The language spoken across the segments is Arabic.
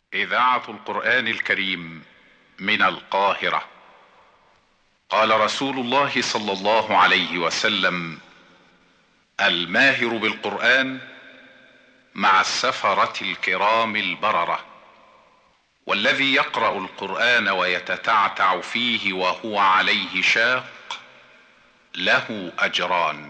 إذاعة القرآن الكريم من القاهرة. قال رسول الله صلى الله عليه وسلم: الماهر بالقرآن مع السفرة الكرام البررة، والذي يقرأ القرآن ويتتعتع فيه وهو عليه شاق له أجران.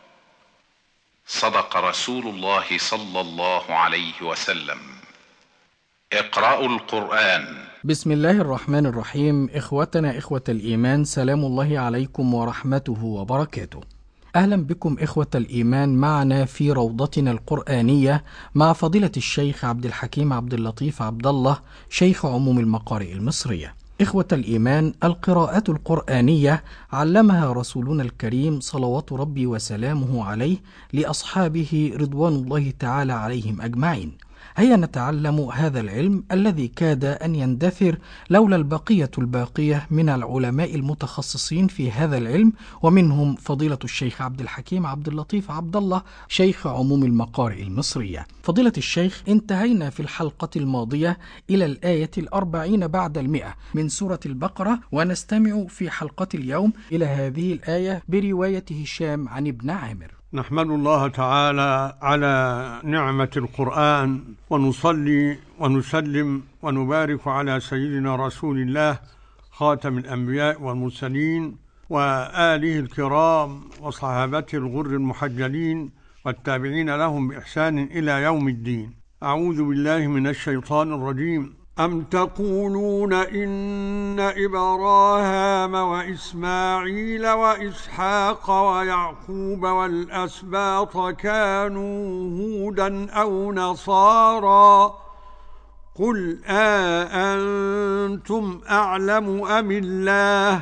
صدق رسول الله صلى الله عليه وسلم. اقرأوا القرآن. بسم الله الرحمن الرحيم. إخوتنا إخوة الإيمان، سلام الله عليكم ورحمته وبركاته. أهلا بكم إخوة الإيمان معنا في روضتنا القرآنية مع فضيلة الشيخ عبد الحكيم عبد اللطيف عبد الله، شيخ عموم المقارئ المصرية. إخوة الإيمان، القراءات القرآنية علمها رسولنا الكريم صلوات ربي وسلامه عليه لأصحابه رضوان الله تعالى عليهم أجمعين. هيا نتعلم هذا العلم الذي كاد أن يندثر لولا البقية الباقية من العلماء المتخصصين في هذا العلم، ومنهم فضيلة الشيخ عبد الحكيم عبد اللطيف عبد الله، شيخ عموم المقارئ المصرية. فضيلة الشيخ، انتهينا في الحلقة الماضية إلى الآية 40 بعد 100 من سورة البقرة، ونستمع في حلقة اليوم إلى هذه الآية برواية هشام عن ابن عامر. نحمد الله تعالى على نعمة القرآن، ونصلي ونسلم ونبارك على سيدنا رسول الله خاتم الأنبياء والمرسلين وآله الكرام وصحابته الغر المحجلين والتابعين لهم بإحسان إلى يوم الدين. أعوذ بالله من الشيطان الرجيم. أم تقولون إن إبراهام وإسماعيل وإسحاق ويعقوب والأسباط كانوا هودا أو نصارى قل أأنتم أعلم أم الله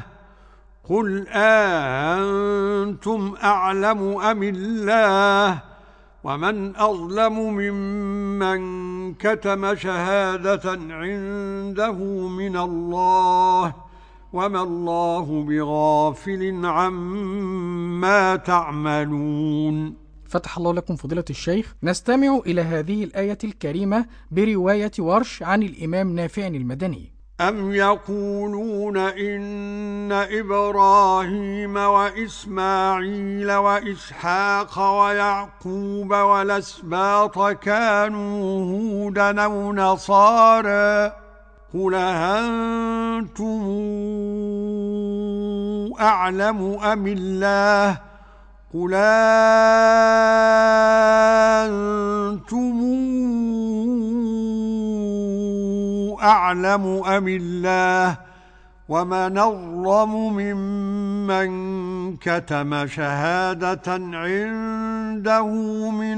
ومن أظلم ممن كتم شهادة عنده من الله وما الله بغافل عما تعملون. فتح الله لكم فضيلة الشيخ. نستمع إلى هذه الآية الكريمة برواية ورش عن الإمام نافع المدني. أم يقولون إن إبراهيم وإسماعيل وإسحاق ويعقوب والأسباط كانوا هودا أو نصارى قل أنتم أعلم أم الله ومن أظلم ممن كتم شهادة عنده من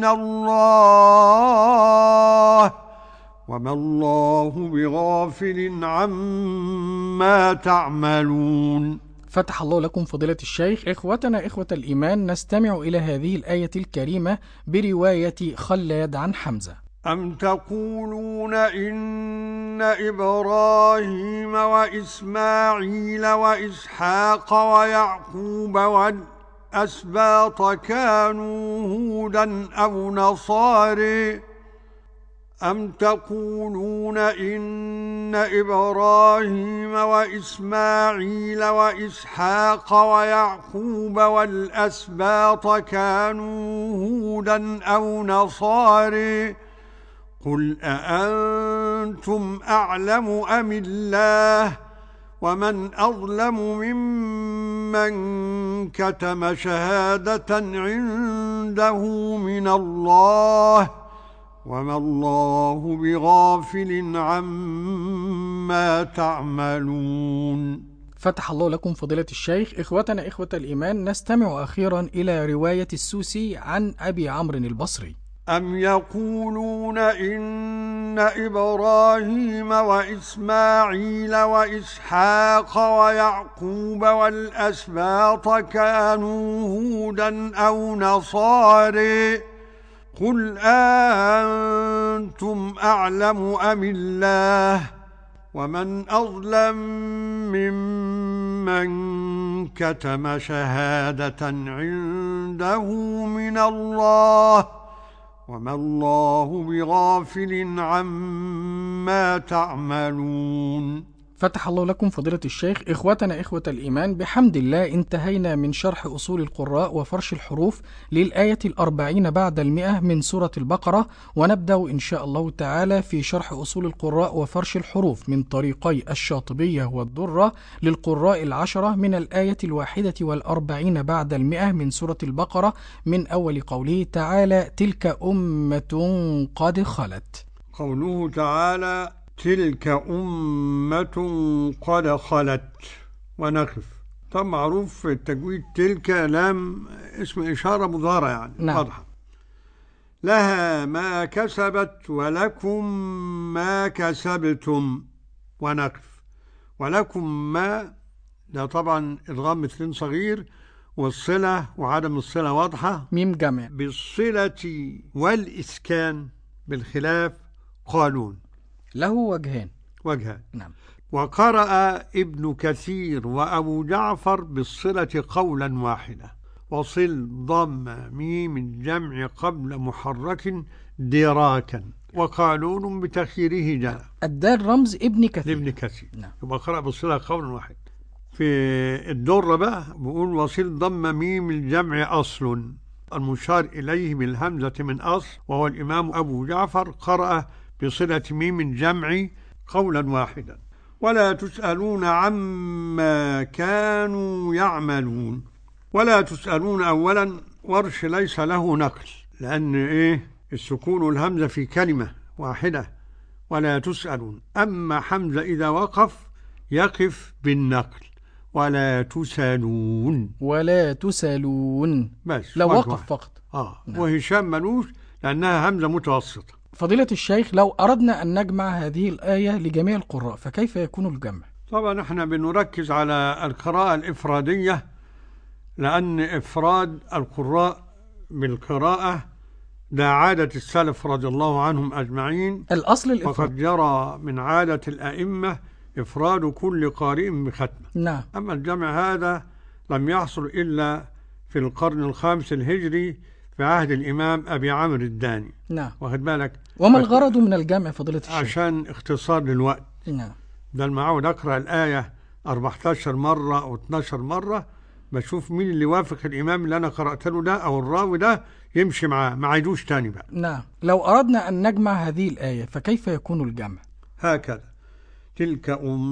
الله وما الله بغافل عما تعملون. فتح الله لكم فضيلة الشيخ. إخوتنا إخوة الإيمان، نستمع إلى هذه الآية الكريمة برواية خلاد عن حمزة. أم تقولون إن إبراهيم وإسماعيل وإسحاق ويعقوب والأسباط كانوا هودا أو نصارى أم تقولون إن إبراهيم وإسماعيل وإسحاق ويعقوب والأسباط كانوا هودا أو نصارى قل أأنتم أعلم أم الله ومن أظلم ممن كتم شهادة عنده من الله وما الله بغافل عما تعملون. فتح الله لكم فضيلة الشيخ. إخوتنا إخوة الإيمان، نستمع أخيرا إلى رواية السوسي عن أبي عمرو البصري. أم يقولون إن إبراهيم وإسماعيل وإسحاق ويعقوب والأسباط كانوا هودا أو نصارى قل أنتم أعلم أم الله ومن أظلم ممن كتم شهادة عنده من الله وما الله بغافل عما ما تعملون. فتح الله لكم فضيلة الشيخ. إخوتنا إخوة الإيمان، بحمد الله انتهينا من شرح أصول القراء وفرش الحروف للآية 40 بعد 100 من سورة البقرة، ونبدأ إن شاء الله تعالى في شرح أصول القراء وفرش الحروف من طريقي الشاطبية والدرة للقراء 10 من الآية 41 بعد 100 من سورة البقرة، من أول قوله تعالى: تلك أمة قد خلت. قوله تعالى: تلك أمة قد خلت، ونقف. طبعا معروف في التجويد تلك لام اسم إشارة مضارع يعني نعم. واضحة. لها ما كسبت ولكم ما كسبتم، ونقف. ولكم ما ده طبعا إدغام مثلين صغير، والصلة وعدم الصلة واضحة، ميم جمع. بالصلة والإسكان بالخلاف قالون، له وجهان. وجهان. نعم. وقرأ ابن كثير وأبو جعفر بالصلة قولا واحدا، وصل ضم ميم الجمع قبل محرك دراكا، وقالون بتخييره جاء. الدال رمز ابن كثير. لابن كثير. نعم. يبقى قرأ بالصلة قولا واحدا. في الدرة بقى بقول: وصل ضم ميم الجمع أصل، المشار إليه بالهمزة من أصل، وهو الإمام أبو جعفر، قرأ بصلة ميم الجمع قولا واحدا. ولا تسألون عما كانوا يعملون. ولا تسألون أولا ورش ليس له نقل، لأن السكون والهمزة في كلمة واحدة، ولا تسألون. أما حمزة إذا وقف يقف بالنقل، ولا تسألون. ولا تسألون بس لو وقف واحد. فقط. نعم. وهشام ملوش لأنها همزة متوسطة. فضيلة الشيخ، لو أردنا أن نجمع هذه الآية لجميع القراء فكيف يكون الجمع؟ طبعا احنا بنركز على القراءة الإفرادية، لأن إفراد القراء بالقراءة ده عادة السلف رضي الله عنهم أجمعين، الأصل الإفراد. وقد جرى من عادة الأئمة إفراد كل قارئ بختمة. نعم. أما الجمع هذا لم يحصل إلا في القرن الخامس الهجري في عهد الإمام أبي عمرو الداني. نعم. واخد بالك؟ وما الغرض من الجمع فضيلة الشيخ؟ عشان اختصار للوقت. نعم. ده المعود أقرأ الآية 14 مرة أو 12 مرة، بشوف مين اللي وافق الإمام اللي أنا قرأت له ده أو الراوي ده يمشي معاه، ما عيدوش تاني بقى. نعم. لو أردنا أن نجمع هذه الآية فكيف يكون الجمع؟ هكذا: تلك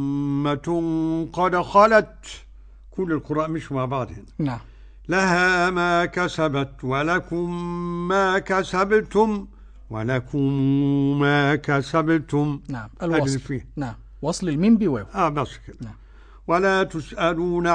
أمة قد خلت، كل القراء مش مع بعض هنا. نعم. لها ما كسبت ولكم ما كسبتم، ولكم ما كسبتم. نعم. الوصل فيه. نعم. وصل الميم بواو. بس كده. نعم. ولا تسألون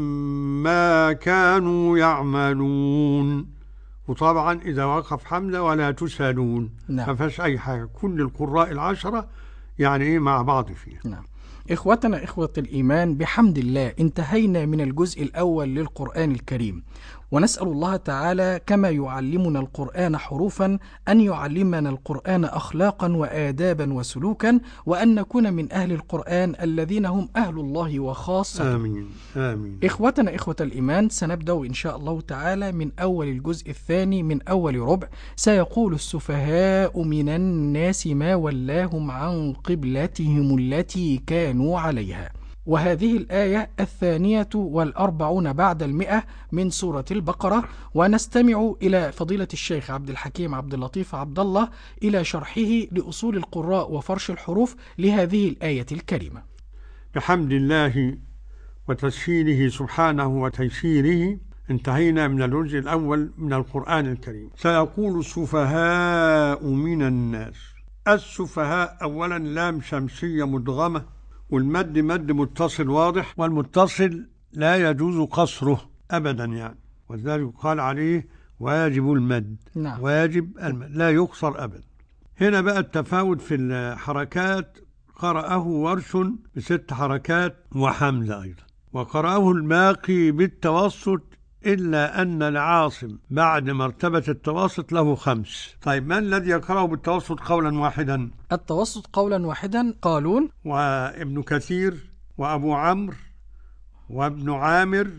عما كانوا يعملون. وطبعا إذا وقف حمزة ولا تسألون، نعم. ما فيهاش أي حاجة، كل القراء 10 يعني مع بعض فيها. نعم. إخوتنا إخوة الإيمان، بحمد الله انتهينا من الجزء الأول للقرآن الكريم، ونسأل الله تعالى كما يعلمنا القرآن حروفا أن يعلمنا القرآن أخلاقا وآدابا وسلوكا، وأن نكون من أهل القرآن الذين هم أهل الله وخاصة. آمين آمين. إخوتنا إخوة الإيمان، سنبدأ إن شاء الله تعالى من أول الجزء الثاني من أول ربع. سيقول السفهاء من الناس ما ولاهم عن قبلتهم التي كانوا عليها. وهذه الآية 42 بعد 100 من سورة البقرة، ونستمع إلى فضيلة الشيخ عبد الحكيم عبد اللطيف عبد الله إلى شرحه لأصول القراء وفرش الحروف لهذه الآية الكريمة. بحمد الله وتسهيله سبحانه وتيسيره انتهينا من الجزء الأول من القرآن الكريم. سيقول السفهاء من الناس. السفهاء أولا لام شمسية مدغمة، والمد مد متصل واضح، والمتصل لا يجوز قصره أبدا يعني، ولذلك قال عليه واجب المد. نعم. واجب المد لا يقصر أبدا. هنا بقى التفاوت في الحركات، قرأه ورش ب6 حركات وحمزة أيضا، وقرأه الباقي بالتوسط، إلا أن العاصم بعد مرتبة التوسط له 5. طيب من الذي يقرأه بالتوسط قولا واحدا؟ التوسط قولا واحدا قالون وابن كثير وأبو عمرو وابن عامر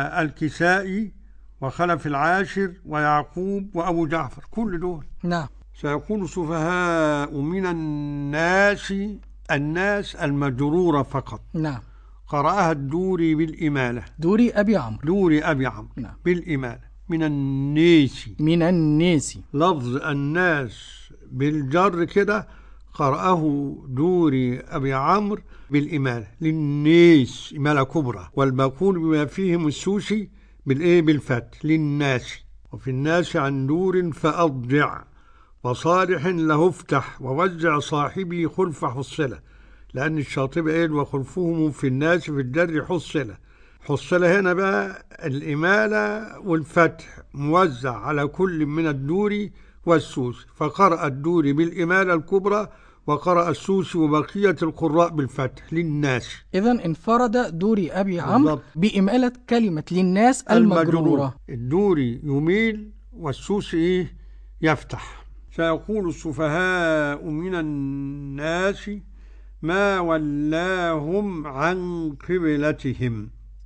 والكسائي وخلف العاشر ويعقوب وأبو جعفر، كل دول. نعم. سيكون سفهاء من الناس، الناس المجرورة فقط. نعم. قرأها الدوري بالإمالة. دوري أبي عمرو. دوري أبي عمرو. نعم. بالإمالة. من الناس. من الناس. لفظ الناس بالجر كده قرأه دوري أبي عمرو بالإمالة. للناس إمالة كبرى، والباقون بما فيهم السوسي بالفتح. للناس. وفي الناس عن دور فأضجع، وصالح له افتح، ووزع صاحبي خلف حصلة، لأن الشاطبي قال وخلفهم في الناس في الجر حصلة. حصلة هنا بقى الإمالة والفتح موزع على كل من الدوري والسوسي، فقرأ الدوري بالإمالة الكبرى، وقرأ السوسي وبقية القراء بالفتح. للناس. إذن انفرد دوري أبي عمرو بإمالة كلمة للناس المجرورة. الدوري يميل والسوسي يفتح. سيقول السفهاء من الناس ما ولاهم عن قبلتهم.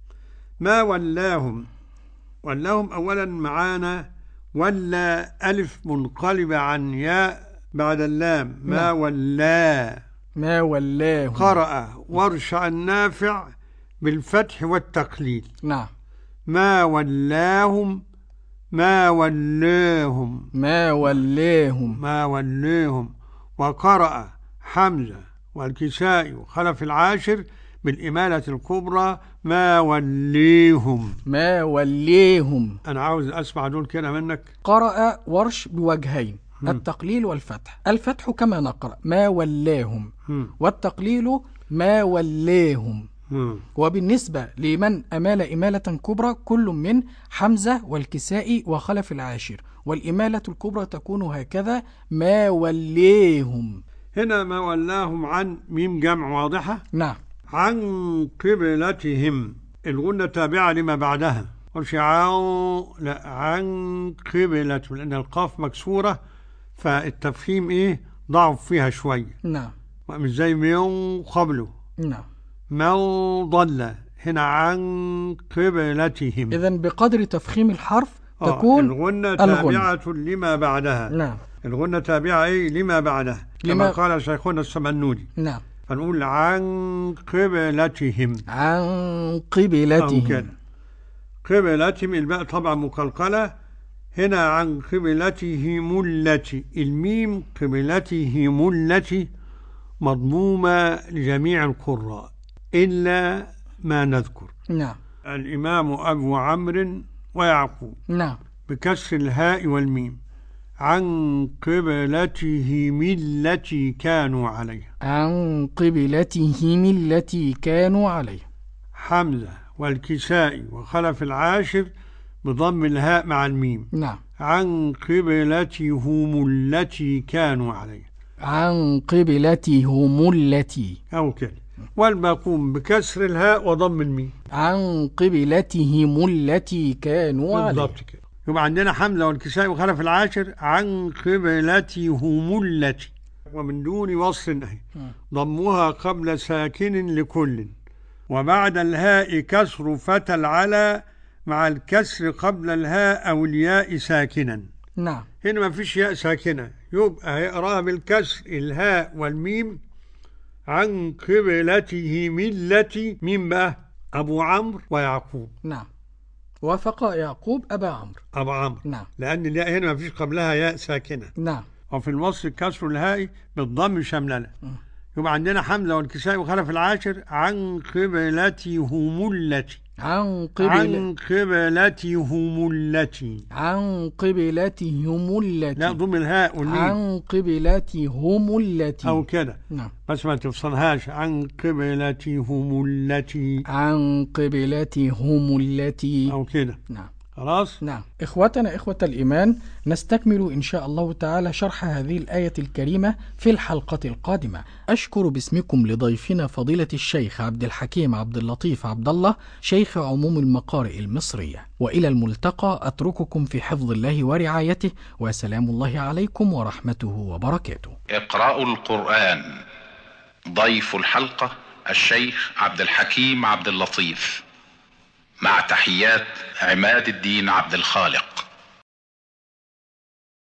ما ولاهم. ولاهم أولا معانا ولا ألف منقلبة عن ياء بعد اللام. ما ولا. ما ولاهم. قرأ ورش النافع بالفتح والتقليل. نعم. ما ولاهم. ما ولاهم. ما ولاهم. ما ولاهم. وقرأ حمزة والكسائي وخلف العاشر بالإمالة الكبرى ما وليهم. ما وليهم. أنا عاوز أسمع دول كده منك. قرأ ورش بوجهين، التقليل والفتح. الفتح كما نقرأ ما ولاهم، والتقليل ما ولاهم. وبالنسبة لمن أمال إمالة كبرى كل من حمزة والكسائي وخلف العاشر، والإمالة الكبرى تكون هكذا ما وليهم. هنا ما ولاهم عن ميم جمع واضحة. نعم. عن قبلتهم الغنة تابعة لما بعدها، لا عن قبلتهم، لأن القاف مكسورة فالتفخيم ضعف فيها شوية. نعم. مش زي من قبله. نعم. من ضل. هنا عن قبلتهم. إذن بقدر تفخيم الحرف تكون الغنة تابعة لما بعدها. نعم. الغنة تابعة لما بعدها كما قال شيخنا السمنودي. نعم. فنقول عن قبلتهم. عن قبلتهم. قبلتهم الباء طبعا مقلقلة. هنا عن قبلتهم التي، الميم قبلتهم التي مضمومة لجميع القراء إلا ما نذكر. نعم. الإمام أبو عمرو ويعقوب. نعم. بكسر الهاء والميم. عن قبلتهم التي كانوا عليها. عن قبلتهم التي كانوا عليها. حمزة والكسائي وخلف العاشر بضم الهاء مع الميم. نعم. عن قبلتهم التي كانوا عليها. عن قبلتهم التي أو كده. والباقون بكسر الهاء وضم الميم. عن قبلتهم التي كانوا عليها. بالضبط كده. يبقى عندنا حمزة والكسائي وخلف العاشر عن قبلتهم التي، ومن دون وصل ضمها قبل ساكن لكل، وبعد الهاء كسر فتى العلى مع الكسر قبل الهاء أو الياء ساكنا. نعم. هنا ما فيش ياء ساكنة، يبقى هيقراها بالكسر الهاء والميم. عن قبلتهم التي مين بقى؟ أبو عمرو ويعقوب. نعم. وافق يعقوب أبا عمرو. أبا عمرو. نعم. لأن الياء هنا ما فيش قبلها ياء ساكنة. نعم. وفي الوصل كسر الهاء بالضم شملنا. يبقى عندنا حمزة والكسائي وخلف العاشر عن قبلتهم التي. عن قبلتهم التي. عن قبلتهم التي. لا ضم الهاء والميم. عن قبلتهم التي. أو كده. نعم. بس ما تفصلهاش. عن قبلتهم التي. عن قبلتهم التي. أو كده. نعم. خلاص. نعم. إخوتنا إخوة الإيمان، نستكمل إن شاء الله تعالى شرح هذه الآية الكريمة في الحلقة القادمة. أشكر باسمكم لضيفنا فضيلة الشيخ عبد الحكيم عبد اللطيف عبد الله، شيخ عموم المقارئ المصرية. وإلى الملتقى أترككم في حفظ الله ورعايته، وسلام الله عليكم ورحمته وبركاته. اقرأوا القرآن. ضيف الحلقة الشيخ عبد الحكيم عبد اللطيف، مع تحيات عماد الدين عبد الخالق.